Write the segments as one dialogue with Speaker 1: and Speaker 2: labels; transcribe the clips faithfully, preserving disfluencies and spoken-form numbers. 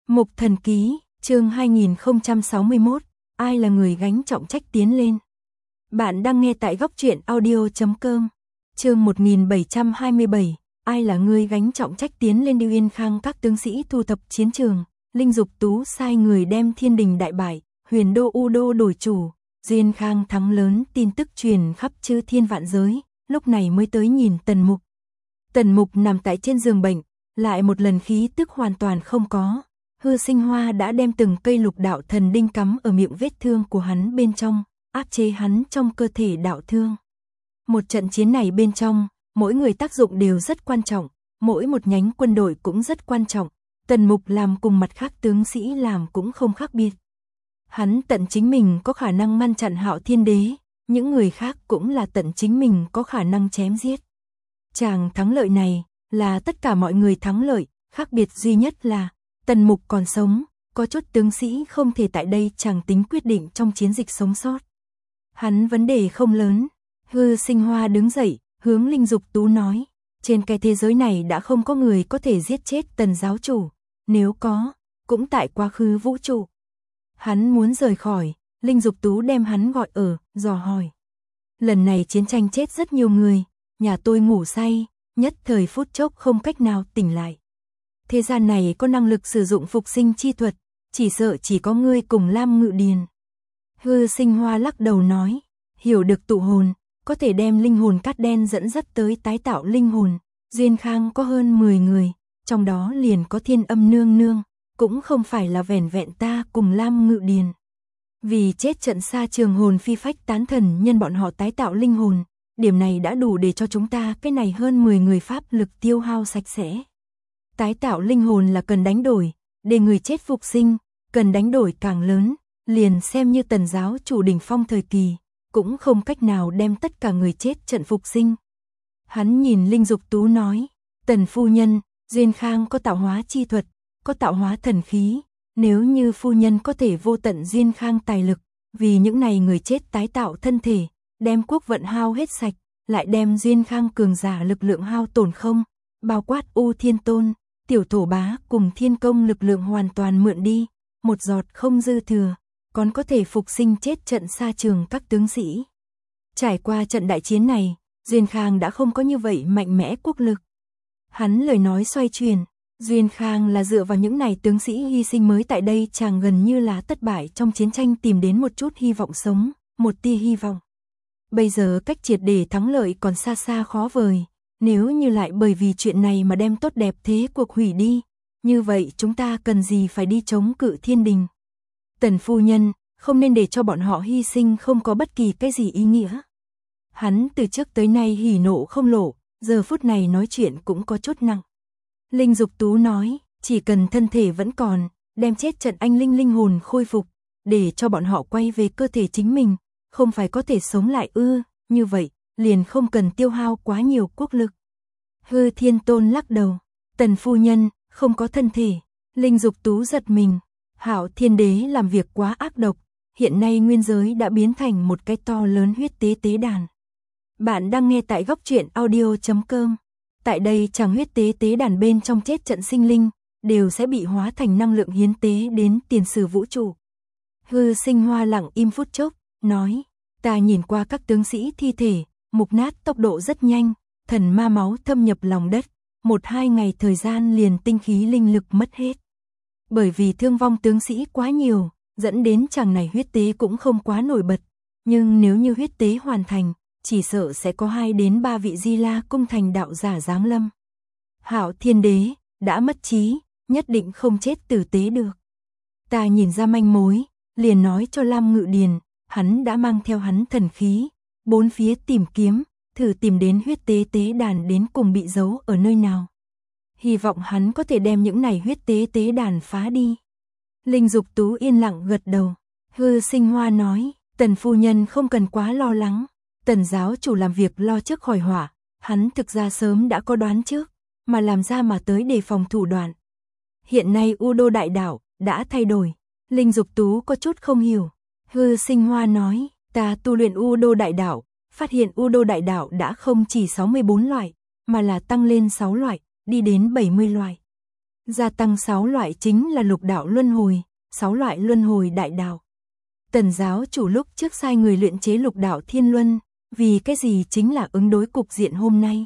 Speaker 1: Mục Thần Ký, chương hai nghìn không trăm sáu mươi mốt, ai là người gánh trọng trách tiến lên. Bạn đang nghe tại góc truyện audio chấm com. Chương một nghìn bảy trăm hai mươi bảy, ai là người gánh trọng trách tiến lên Điêu Yên Khang. Các tướng sĩ thu thập chiến trường, Linh Dục Tú sai người đem Thiên Đình đại bại, Huyền Đô U Đô đổi chủ, Diên Khang thắng lớn, tin tức truyền khắp chư thiên vạn giới, lúc này mới tới nhìn Tần Mục. Tần Mục nằm tại trên giường bệnh, lại một lần khí tức hoàn toàn không có. Hư Sinh Hoa đã đem từng cây lục đạo thần đinh cắm ở miệng vết thương của hắn bên trong, áp chế hắn trong cơ thể đạo thương. Một trận chiến này bên trong, mỗi người tác dụng đều rất quan trọng, mỗi một nhánh quân đội cũng rất quan trọng. Tần Mục làm cùng mặt khác tướng sĩ làm cũng không khác biệt. Hắn tận chính mình có khả năng ngăn chặn Hạo Thiên Đế, những người khác cũng là tận chính mình có khả năng chém giết. Chàng thắng lợi này là tất cả mọi người thắng lợi, khác biệt duy nhất là Tần Mục còn sống, có chút tướng sĩ không thể tại đây chàng tính quyết định trong chiến dịch sống sót. Hắn vấn đề không lớn. Hư Sinh Hoa đứng dậy, hướng Linh Dục Tú nói, trên cái thế giới này đã không có người có thể giết chết Tần giáo chủ, nếu có, cũng tại quá khứ vũ trụ. Hắn muốn rời khỏi, Linh Dục Tú đem hắn gọi ở, dò hỏi. Lần này chiến tranh chết rất nhiều người, nhà tôi ngủ say, nhất thời phút chốc không cách nào tỉnh lại. Thế gian này có năng lực sử dụng phục sinh chi thuật, chỉ sợ chỉ có ngươi cùng Lam Ngự Điền. Hư Sinh Hoa lắc đầu nói, hiểu được tụ hồn, có thể đem linh hồn cát đen dẫn dắt tới tái tạo linh hồn. Diên Khang có hơn mười người, trong đó liền có Thiên Âm nương nương, cũng không phải là vẻn vẹn ta cùng Lam Ngự Điền. Vì chết trận xa trường hồn phi phách tán thần nhân bọn họ tái tạo linh hồn, điểm này đã đủ để cho chúng ta cái này hơn mười người pháp lực tiêu hao sạch sẽ. Tái tạo linh hồn là cần đánh đổi, để người chết phục sinh, cần đánh đổi càng lớn, liền xem như Tần giáo chủ đỉnh phong thời kỳ, cũng không cách nào đem tất cả người chết trận phục sinh. Hắn nhìn Linh Dục Tú nói, Tần phu nhân, Diên Khang có tạo hóa chi thuật, có tạo hóa thần khí, nếu như phu nhân có thể vô tận Diên Khang tài lực, vì những này người chết tái tạo thân thể, đem quốc vận hao hết sạch, lại đem Diên Khang cường giả lực lượng hao tổn không, bao quát U Thiên Tôn, Tiểu Thổ Bá cùng Thiên Công lực lượng hoàn toàn mượn đi, một giọt không dư thừa, còn có thể phục sinh chết trận xa trường các tướng sĩ. Trải qua trận đại chiến này, Diên Khang đã không có như vậy mạnh mẽ quốc lực. Hắn lời nói xoay chuyển, Diên Khang là dựa vào những này tướng sĩ hy sinh mới tại đây chàng gần như là thất bại trong chiến tranh tìm đến một chút hy vọng sống, một tia hy vọng. Bây giờ cách triệt để thắng lợi còn xa xa khó vời. Nếu như lại bởi vì chuyện này mà đem tốt đẹp thế cuộc hủy đi, như vậy chúng ta cần gì phải đi chống cự Thiên Đình. Tần phu nhân, không nên để cho bọn họ hy sinh không có bất kỳ cái gì ý nghĩa. Hắn từ trước tới nay hỉ nộ không lộ, giờ phút này nói chuyện cũng có chút nặng. Linh Dục Tú nói, chỉ cần thân thể vẫn còn, đem chết trận anh linh linh hồn khôi phục, để cho bọn họ quay về cơ thể chính mình, không phải có thể sống lại ư, như vậy liền không cần tiêu hao quá nhiều quốc lực. Hư Thiên Tôn lắc đầu, Tần phu nhân, không có thân thể. Linh Dục Tú giật mình, Hạo Thiên Đế làm việc quá ác độc, hiện nay nguyên giới đã biến thành một cái to lớn huyết tế tế đàn. Bạn đang nghe tại góc truyện audio chấm com. Tại đây chàng huyết tế tế đàn bên trong chết trận sinh linh, đều sẽ bị hóa thành năng lượng hiến tế đến tiền sử vũ trụ. Hư Sinh Hoa lặng im phút chốc, nói, ta nhìn qua các tướng sĩ thi thể, mục nát tốc độ rất nhanh, thần ma máu thâm nhập lòng đất, một hai ngày thời gian liền tinh khí linh lực mất hết. Bởi vì thương vong tướng sĩ quá nhiều, dẫn đến chàng này huyết tế cũng không quá nổi bật, nhưng nếu như huyết tế hoàn thành, chỉ sợ sẽ có hai đến ba vị Di La cung thành đạo giả giáng lâm. Hạo Thiên Đế đã mất trí, nhất định không chết tử tế được. Ta nhìn ra manh mối, liền nói cho Lam Ngự Điền, hắn đã mang theo hắn thần khí, bốn phía tìm kiếm, thử tìm đến huyết tế tế đàn đến cùng bị giấu ở nơi nào. Hy vọng hắn có thể đem những này huyết tế tế đàn phá đi. Linh Dục Tú yên lặng gật đầu. Hư Sinh Hoa nói, Tần phu nhân không cần quá lo lắng. Tần giáo chủ làm việc lo trước khỏi họa, hắn thực ra sớm đã có đoán trước, mà làm ra mà tới đề phòng thủ đoạn. Hiện nay U Đô đại đảo đã thay đổi. Linh Dục Tú có chút không hiểu. Hư Sinh Hoa nói, ta tu luyện U Đô đại đảo, phát hiện U Đô đại đảo đã không chỉ sáu mươi bốn loại, mà là tăng lên sáu loại, đi đến bảy mươi loại. Gia tăng sáu loại chính là lục đạo luân hồi, sáu loại luân hồi đại đạo. Tần giáo chủ lúc trước sai người luyện chế lục đạo thiên luân, vì cái gì chính là ứng đối cục diện hôm nay.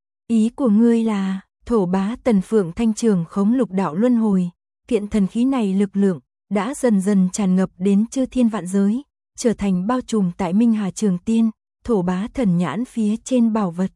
Speaker 1: Ý của ngươi là, thổ bá Tần Phượng Thanh trường khống lục đạo luân hồi, kiện thần khí này lực lượng đã dần dần tràn ngập đến chư thiên vạn giới, trở thành bao trùm tại Minh Hà Trường Tiên, thổ bá thần nhãn phía trên bảo vật.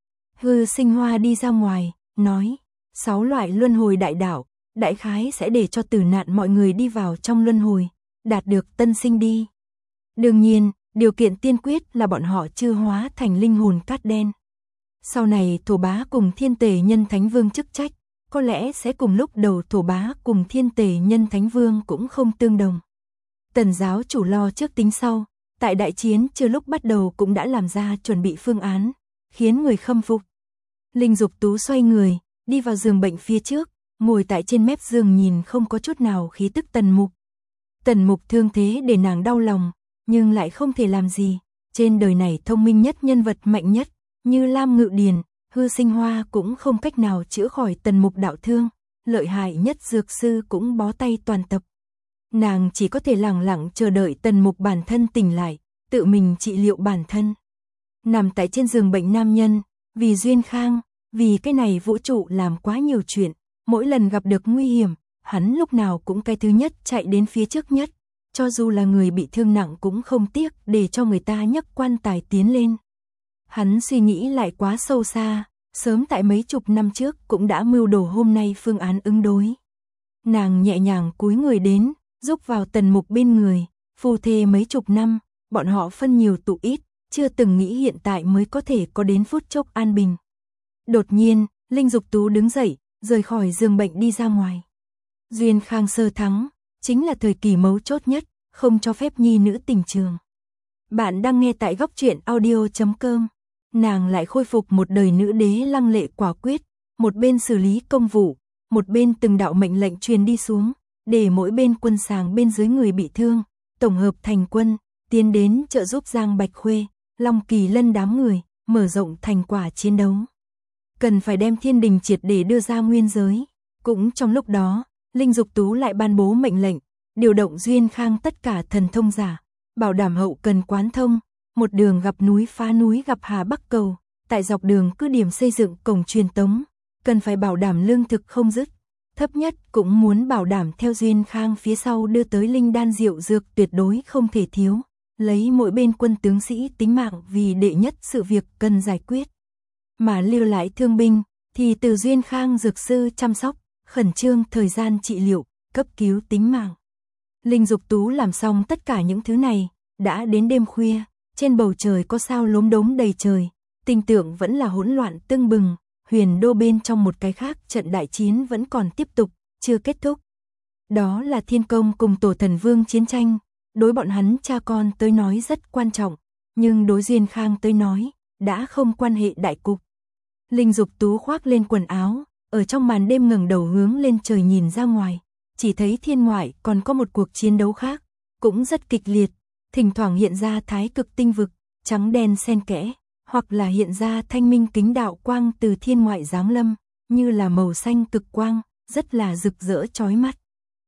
Speaker 1: Hư Sinh Hoa đi ra ngoài, nói, sáu loại luân hồi đại đạo, đại khái sẽ để cho tử nạn mọi người đi vào trong luân hồi, đạt được tân sinh đi. Đương nhiên, điều kiện tiên quyết là bọn họ chưa hóa thành linh hồn cát đen. Sau này thổ bá cùng thiên tề nhân thánh vương chức trách, có lẽ sẽ cùng lúc đầu thổ bá cùng thiên tề nhân thánh vương cũng không tương đồng. Tần giáo chủ lo trước tính sau, tại đại chiến chưa lúc bắt đầu cũng đã làm ra chuẩn bị phương án, khiến người khâm phục. Linh Dục Tú xoay người, đi vào giường bệnh phía trước, ngồi tại trên mép giường nhìn không có chút nào khí tức Tần Mục. Tần Mục thương thế để nàng đau lòng, nhưng lại không thể làm gì. Trên đời này thông minh nhất nhân vật mạnh nhất, như Lam Ngự Điền, Hư Sinh Hoa cũng không cách nào chữa khỏi Tần Mục đạo thương, lợi hại nhất dược sư cũng bó tay toàn tập. Nàng chỉ có thể lặng lặng chờ đợi Tần Mục bản thân tỉnh lại, tự mình trị liệu bản thân. Nằm tại trên giường bệnh nam nhân, vì Duyên Khang, vì cái này vũ trụ làm quá nhiều chuyện, mỗi lần gặp được nguy hiểm, hắn lúc nào cũng cái thứ nhất chạy đến phía trước nhất, cho dù là người bị thương nặng cũng không tiếc để cho người ta nhấc quan tài tiến lên. Hắn suy nghĩ lại quá sâu xa, sớm tại mấy chục năm trước cũng đã mưu đồ hôm nay phương án ứng đối. Nàng nhẹ nhàng cúi người đến, giúp vào Tần Mục bên người, phu thê mấy chục năm, bọn họ phân nhiều tụ ít, chưa từng nghĩ hiện tại mới có thể có đến phút chốc an bình. Đột nhiên, Linh Dục Tú đứng dậy, rời khỏi giường bệnh đi ra ngoài. Duyên Khang sơ thắng, chính là thời kỳ mấu chốt nhất, không cho phép nhi nữ tình trường. Bạn đang nghe tại góc truyện audio chấm com. Nàng lại khôi phục một đời nữ đế lăng lệ quả quyết, một bên xử lý công vụ, một bên từng đạo mệnh lệnh truyền đi xuống, để mỗi bên quân sàng bên dưới người bị thương, tổng hợp thành quân, tiến đến trợ giúp Giang Bạch Khuê, Long Kỳ Lân đám người, mở rộng thành quả chiến đấu. Cần phải đem thiên đình triệt để đưa ra nguyên giới. Cũng trong lúc đó, Linh Dục Tú lại ban bố mệnh lệnh, điều động Duyên Khang tất cả thần thông giả, bảo đảm hậu cần quán thông, một đường gặp núi phá núi gặp Hà Bắc cầu, tại dọc đường cứ điểm xây dựng cổng truyền tống, cần phải bảo đảm lương thực không dứt, thấp nhất cũng muốn bảo đảm theo Duyên Khang phía sau đưa tới linh đan diệu dược tuyệt đối không thể thiếu, lấy mỗi bên quân tướng sĩ tính mạng vì đệ nhất sự việc cần giải quyết. Mà lưu lại thương binh, thì từ Duyên Khang dược sư chăm sóc, khẩn trương thời gian trị liệu, cấp cứu tính mạng. Linh Dục Tú làm xong tất cả những thứ này, đã đến đêm khuya, trên bầu trời có sao lốm đốm đầy trời, tình tượng vẫn là hỗn loạn tưng bừng, huyền đô bên trong một cái khác trận đại chiến vẫn còn tiếp tục, chưa kết thúc. Đó là Thiên Công cùng Tổ Thần Vương chiến tranh, đối bọn hắn cha con tới nói rất quan trọng, nhưng đối Duyên Khang tới nói, đã không quan hệ đại cục. Linh Dục Tú khoác lên quần áo, ở trong màn đêm ngẩng đầu hướng lên trời nhìn ra ngoài, chỉ thấy thiên ngoại còn có một cuộc chiến đấu khác, cũng rất kịch liệt, thỉnh thoảng hiện ra thái cực tinh vực, trắng đen xen kẽ, hoặc là hiện ra thanh minh kính đạo quang từ thiên ngoại giáng lâm, như là màu xanh cực quang, rất là rực rỡ chói mắt.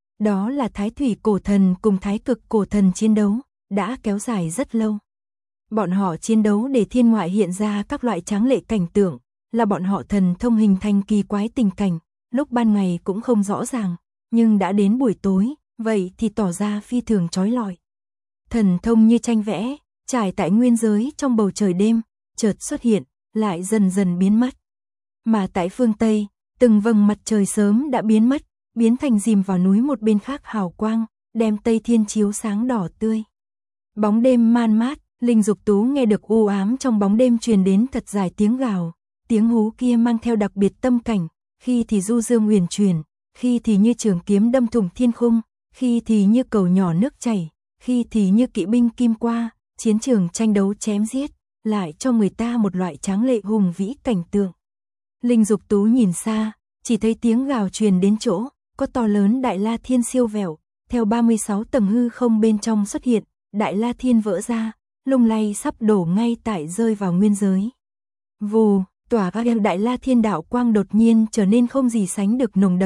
Speaker 1: Đó là Thái Thủy Cổ Thần cùng Thái Cực Cổ Thần chiến đấu, đã kéo dài rất lâu. Bọn họ chiến đấu để thiên ngoại hiện ra các loại tráng lệ cảnh tượng, là bọn họ thần thông hình thành kỳ quái tình cảnh, lúc ban ngày cũng không rõ ràng, nhưng đã đến buổi tối, vậy thì tỏ ra phi thường chói lọi. Thần thông như tranh vẽ, trải tại nguyên giới trong bầu trời đêm, chợt xuất hiện, lại dần dần biến mất. Mà tại phương Tây, từng vầng mặt trời sớm đã biến mất, biến thành rìm vào núi một bên khác hào quang, đem Tây Thiên chiếu sáng đỏ tươi. Bóng đêm man mát, Linh Dục Tú nghe được u ám trong bóng đêm truyền đến thật dài tiếng gào, tiếng hú kia mang theo đặc biệt tâm cảnh, khi thì du dương huyền truyền, khi thì như trường kiếm đâm thủng thiên khung, khi thì như cầu nhỏ nước chảy, khi thì như kỵ binh kim qua, chiến trường tranh đấu chém giết, lại cho người ta một loại tráng lệ hùng vĩ cảnh tượng. Linh Dục Tú nhìn xa, chỉ thấy tiếng gào truyền đến chỗ, có to lớn Đại La Thiên siêu vẹo, theo ba mươi sáu tầng hư không bên trong xuất hiện, Đại La Thiên vỡ ra, lung lay sắp đổ ngay tại rơi vào nguyên giới. Vù, tỏa các Đại La Thiên đạo quang đột nhiên trở nên không gì sánh được nồng đậm,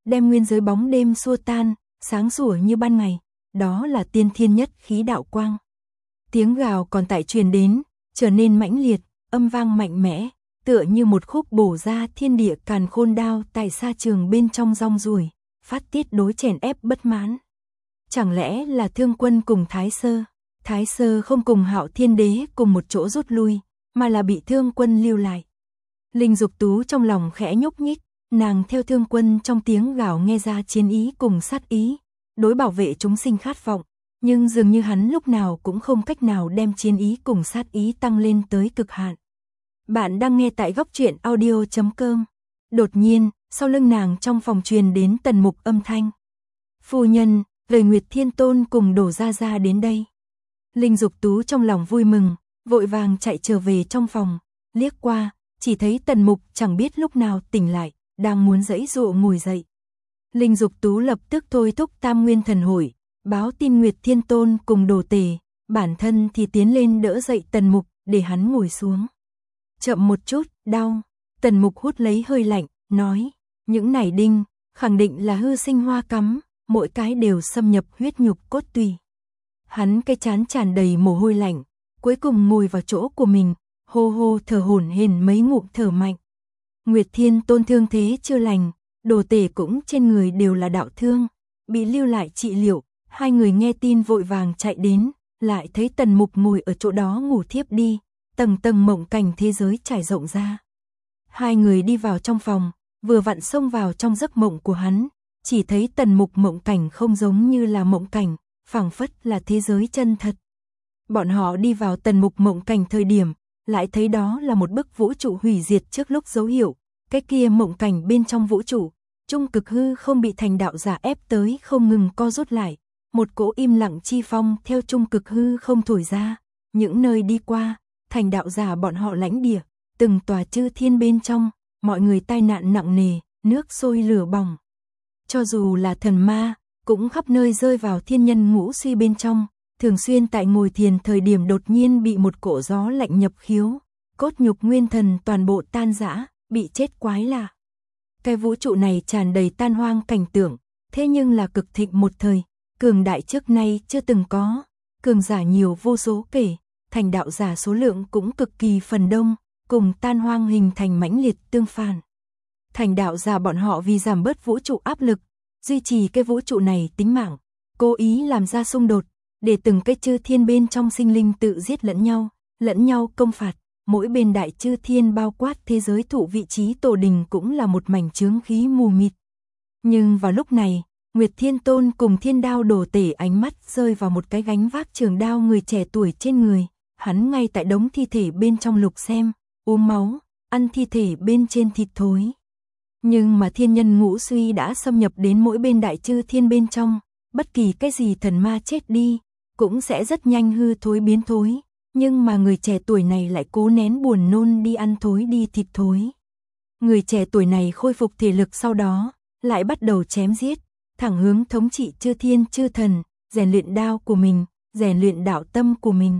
Speaker 1: đem nguyên giới bóng đêm xua tan, sáng sủa như ban ngày, đó là tiên thiên nhất khí đạo quang. Tiếng gào còn tại truyền đến, trở nên mãnh liệt, âm vang mạnh mẽ, tựa như một khúc bổ ra thiên địa càn khôn đao tại sa trường bên trong rong ruổi, phát tiết đối chèn ép bất mãn. Chẳng lẽ là Thương Quân cùng Thái Sơ? Thái Sơ không cùng Hạo Thiên Đế cùng một chỗ rút lui, mà là bị Thương Quân lưu lại. Linh Dục Tú trong lòng khẽ nhúc nhích, nàng theo Thương Quân trong tiếng gào nghe ra chiến ý cùng sát ý, đối bảo vệ chúng sinh khát vọng, nhưng dường như hắn lúc nào cũng không cách nào đem chiến ý cùng sát ý tăng lên tới cực hạn. Bạn đang nghe tại góc truyện audio chấm com. Đột nhiên, sau lưng nàng trong phòng truyền đến Tần Mục âm thanh. Phu nhân, lời Nguyệt Thiên Tôn cùng Đổ Gia Gia đến đây. Linh Dục Tú trong lòng vui mừng, vội vàng chạy trở về trong phòng, liếc qua, chỉ thấy Tần Mục chẳng biết lúc nào tỉnh lại, đang muốn giãy giụa ngồi dậy. Linh Dục Tú lập tức thôi thúc Tam Nguyên Thần Hội, báo tin Nguyệt Thiên Tôn cùng Đồ Tề, bản thân thì tiến lên đỡ dậy Tần Mục, để hắn ngồi xuống. Chậm một chút, đau. Tần Mục hút lấy hơi lạnh, nói, những này đinh, khẳng định là hư sinh hoa cắm, mỗi cái đều xâm nhập huyết nhục cốt tủy. Hắn cái trán tràn đầy mồ hôi lạnh, cuối cùng ngồi vào chỗ của mình, hô hô thở hổn hển mấy ngụm thở mạnh. Nguyệt Thiên Tôn thương thế chưa lành, Đồ Tề cũng trên người đều là đạo thương, bị lưu lại trị liệu, hai người nghe tin vội vàng chạy đến, lại thấy Tần Mục ngồi ở chỗ đó ngủ thiếp đi, tầng tầng mộng cảnh thế giới trải rộng ra. Hai người đi vào trong phòng, vừa vặn xông vào trong giấc mộng của hắn, chỉ thấy Tần Mục mộng cảnh không giống như là mộng cảnh, phảng phất là thế giới chân thật. Bọn họ đi vào Tần Mục mộng cảnh thời điểm, lại thấy đó là một bức vũ trụ hủy diệt trước lúc dấu hiệu, cái kia mộng cảnh bên trong vũ trụ, trung cực hư không bị thành đạo giả ép tới không ngừng co rút lại, một cỗ im lặng chi phong theo trung cực hư không thổi ra, những nơi đi qua, thành đạo giả bọn họ lãnh địa, từng tòa chư thiên bên trong, mọi người tai nạn nặng nề, nước sôi lửa bỏng. Cho dù là thần ma, cũng khắp nơi rơi vào thiên nhân ngũ suy bên trong, thường xuyên tại ngồi thiền thời điểm đột nhiên bị một cỗ gió lạnh nhập khiếu, cốt nhục nguyên thần toàn bộ tan rã, bị chết quái lạ. Cái vũ trụ này tràn đầy tan hoang cảnh tượng, thế nhưng là cực thịnh một thời, cường đại trước nay chưa từng có, cường giả nhiều vô số kể, thành đạo giả số lượng cũng cực kỳ phần đông, cùng tan hoang hình thành mãnh liệt tương phản. Thành đạo giả bọn họ vì giảm bớt vũ trụ áp lực, duy trì cái vũ trụ này tính mạng, cố ý làm ra xung đột, để từng cái chư thiên bên trong sinh linh tự giết lẫn nhau, lẫn nhau công phạt, mỗi bên đại chư thiên bao quát thế giới thụ vị trí tổ đình cũng là một mảnh chướng khí mù mịt. Nhưng vào lúc này, Nguyệt Thiên Tôn cùng Thiên Đao Đồ Tể ánh mắt rơi vào một cái gánh vác trường đao người trẻ tuổi trên người, hắn ngay tại đống thi thể bên trong lục xem, uống máu, ăn thi thể bên trên thịt thối. Nhưng mà thiên nhân ngũ suy đã xâm nhập đến mỗi bên đại chư thiên bên trong, bất kỳ cái gì thần ma chết đi, cũng sẽ rất nhanh hư thối biến thối, nhưng mà người trẻ tuổi này lại cố nén buồn nôn đi ăn thối đi thịt thối. Người trẻ tuổi này khôi phục thể lực sau đó, lại bắt đầu chém giết, thẳng hướng thống trị chư thiên chư thần, rèn luyện đao của mình, rèn luyện đạo tâm của mình.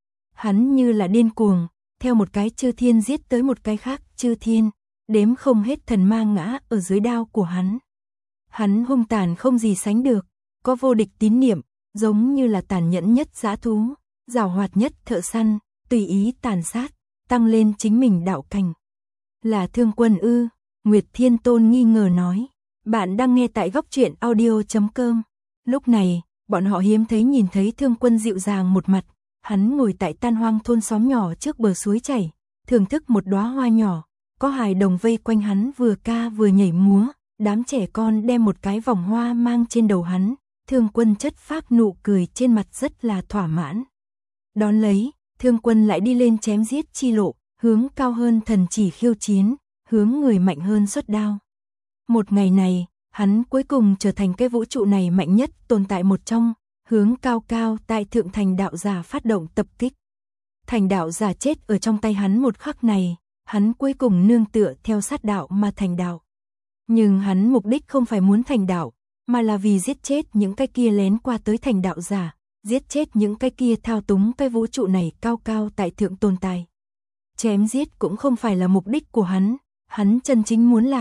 Speaker 1: Hắn như là điên cuồng, theo một cái chư thiên giết tới một cái khác chư thiên, đếm không hết thần ma ngã ở dưới đao của hắn. Hắn hung tàn không gì sánh được, có vô địch tín niệm, giống như là tàn nhẫn nhất dã thú, giàu hoạt nhất thợ săn, tùy ý tàn sát, tăng lên chính mình đạo cảnh. Là Thương Quân ư? Nguyệt Thiên Tôn nghi ngờ nói. Bạn đang nghe tại góc truyện audio chấm com. Lúc này, bọn họ hiếm thấy nhìn thấy Thương Quân dịu dàng một mặt, hắn ngồi tại tan hoang thôn xóm nhỏ trước bờ suối chảy, thưởng thức một đóa hoa nhỏ, có hài đồng vây quanh hắn vừa ca vừa nhảy múa, đám trẻ con đem một cái vòng hoa mang trên đầu hắn, Thương Quân chất phác nụ cười trên mặt rất là thỏa mãn. Đón lấy, Thương Quân lại đi lên chém giết chi lộ, hướng cao hơn thần chỉ khiêu chiến, hướng người mạnh hơn xuất đao. Một ngày này, hắn cuối cùng trở thành cái vũ trụ này mạnh nhất tồn tại một trong, hướng cao cao tại thượng thành đạo giả phát động tập kích. Thành đạo giả chết ở trong tay hắn một khắc này, hắn cuối cùng nương tựa theo sát đạo mà thành đạo. Nhưng hắn mục đích không phải muốn thành đạo, mà là vì giết chết những cái kia lén qua tới thành đạo giả, giết chết những cái kia thao túng cái vũ trụ này cao cao tại thượng tồn tại. Chém giết cũng không phải là mục đích của hắn, hắn chân chính muốn làm,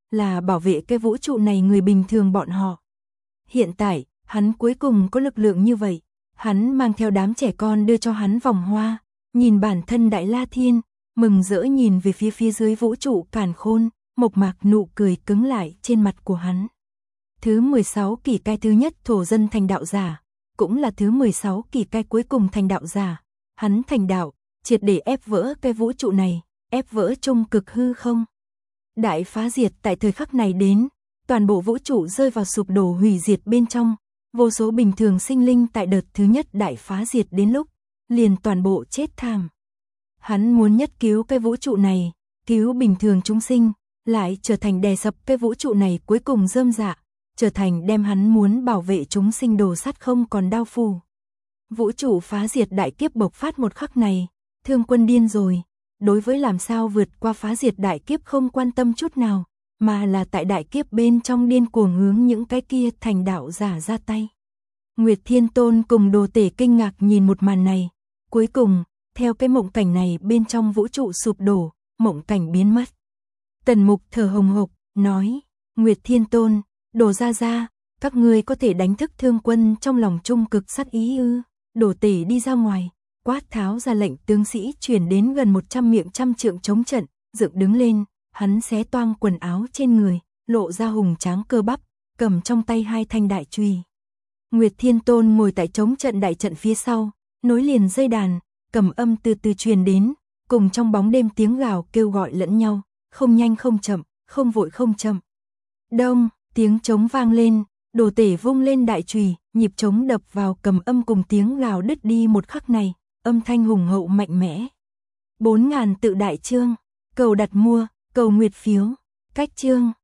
Speaker 1: là bảo vệ cái vũ trụ này người bình thường bọn họ. Hiện tại, hắn cuối cùng có lực lượng như vậy, hắn mang theo đám trẻ con đưa cho hắn vòng hoa, nhìn bản thân Đại La Thiên, mừng rỡ nhìn về phía phía dưới vũ trụ càn khôn, mộc mạc nụ cười cứng lại trên mặt của hắn. Thứ mười sáu kỷ cai thứ nhất thổ dân thành đạo giả, cũng là thứ mười sáu kỷ cai cuối cùng thành đạo giả, hắn thành đạo, triệt để ép vỡ cái vũ trụ này, ép vỡ trung cực hư không. Đại phá diệt tại thời khắc này đến, toàn bộ vũ trụ rơi vào sụp đổ hủy diệt bên trong, vô số bình thường sinh linh tại đợt thứ nhất đại phá diệt đến lúc, liền toàn bộ chết thảm. Hắn muốn nhất cứu cái vũ trụ này, cứu bình thường chúng sinh, lại trở thành đè sập cái vũ trụ này cuối cùng rơm rạ, trở thành đem hắn muốn bảo vệ chúng sinh đồ sắt không còn đao phù. Vũ trụ phá diệt đại kiếp bộc phát một khắc này, Thương Quân điên rồi, đối với làm sao vượt qua phá diệt đại kiếp không quan tâm chút nào, mà là tại đại kiếp bên trong điên cuồng hướng những cái kia thành đạo giả ra tay. Nguyệt Thiên Tôn cùng Đồ Tể kinh ngạc nhìn một màn này, cuối cùng, theo cái mộng cảnh này bên trong vũ trụ sụp đổ, mộng cảnh biến mất. Tần Mục thở hồng hộc, nói, Nguyệt Thiên Tôn, Đồ Gia Gia, các ngươi có thể đánh thức Thương Quân trong lòng trung cực sát ý ư? Đồ Tể đi ra ngoài, quát tháo ra lệnh tướng sĩ chuyển đến gần một trăm miệng trăm trượng chống trận, dựng đứng lên, hắn xé toang quần áo trên người, lộ ra hùng tráng cơ bắp, cầm trong tay hai thanh đại chùy. Nguyệt Thiên Tôn ngồi tại chống trận đại trận phía sau, nối liền dây đàn, cầm âm từ từ truyền đến, cùng trong bóng đêm tiếng gào kêu gọi lẫn nhau, không nhanh không chậm, không vội không chậm. Đông, tiếng trống vang lên, Đồ Tể vung lên đại chùy, nhịp trống đập vào cầm âm cùng tiếng gào đứt đi một khắc này, âm thanh hùng hậu mạnh mẽ. Bốn ngàn tự đại chương, cầu đặt mua, cầu nguyệt phiếu, cách chương.